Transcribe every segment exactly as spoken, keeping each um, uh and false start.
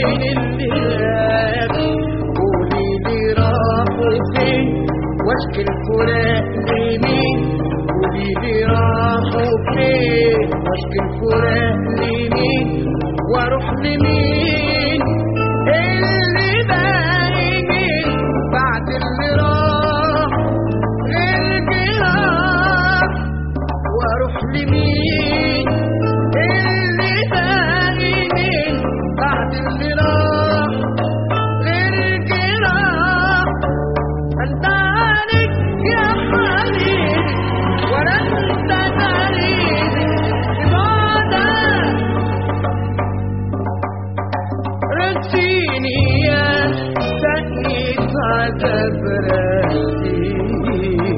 مين اللي غاب؟ قولي لي راحوا فين واشكي الفراق لمين؟ قولي لي راحوا فين واشكي الفراق لمين؟ واروح لمين اللي باقي مين بعد اللي راح غير جراح؟ واروح لمين اللي باقي مين بعد اللي راح غير جراح؟ انت عليك يا حبيبي ولا انت غريبي بعدك رسيني يا سقيت عذاب رسيني.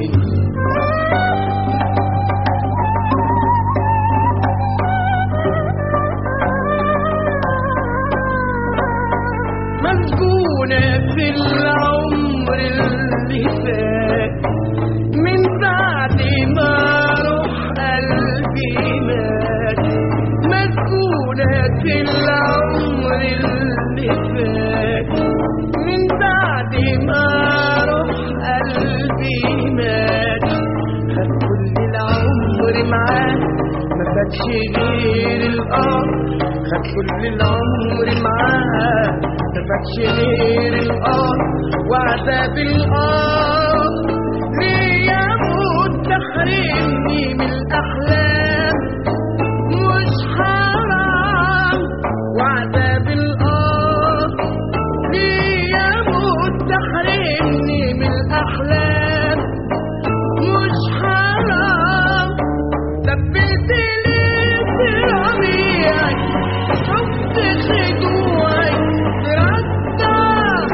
مسجونة في العمر اللي فات من بعد ما روح قلبي مات. مسجونة في العمر اللي فات من بعد ما روح قلبي مات. خد كل العمر معاه ما فاتش غير القمر. خد كل العمر معاه ما فاتش غير القمر وعذاب القمر. ليه يموت تحرمني من الأحلام مش حرام وعذاب القمر. ليه يموت تحرمني من الأحلام مش حرام. لبيت لي في ربيعي شفت خدوعي ترتاح.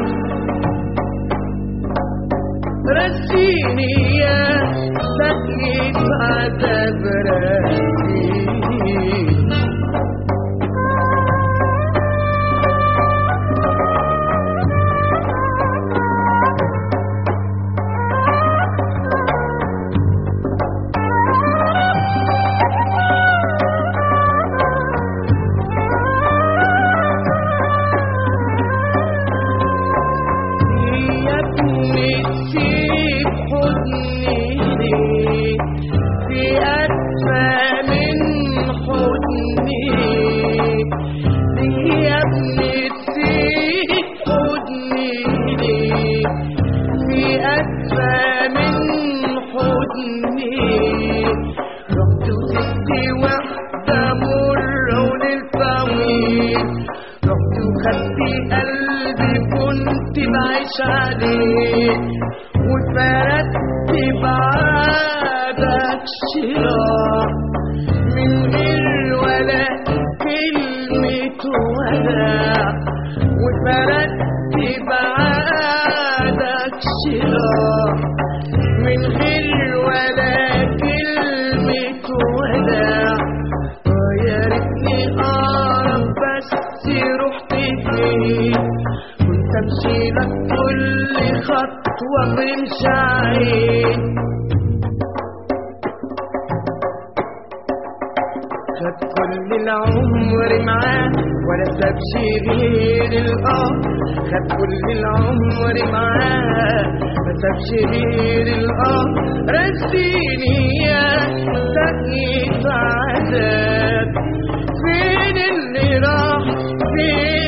رسيني يا سقيت عذاب رسيني. قلبي كنت بعيش عليه وفردت بعدك شراع من غير ولا كلمة وداع. وفردت بعدك شراع من غير ولا كلمة وداع. يا ريتني أعرف بس رحت فين كنت امشي لك كل خطوة بمشاعين. خد كل العمر معاه ولا سابش غير القمر. خد كل العمر معاه ما سابش غير القمر. رسيني يا سقيت عذاب فين اللي راح فين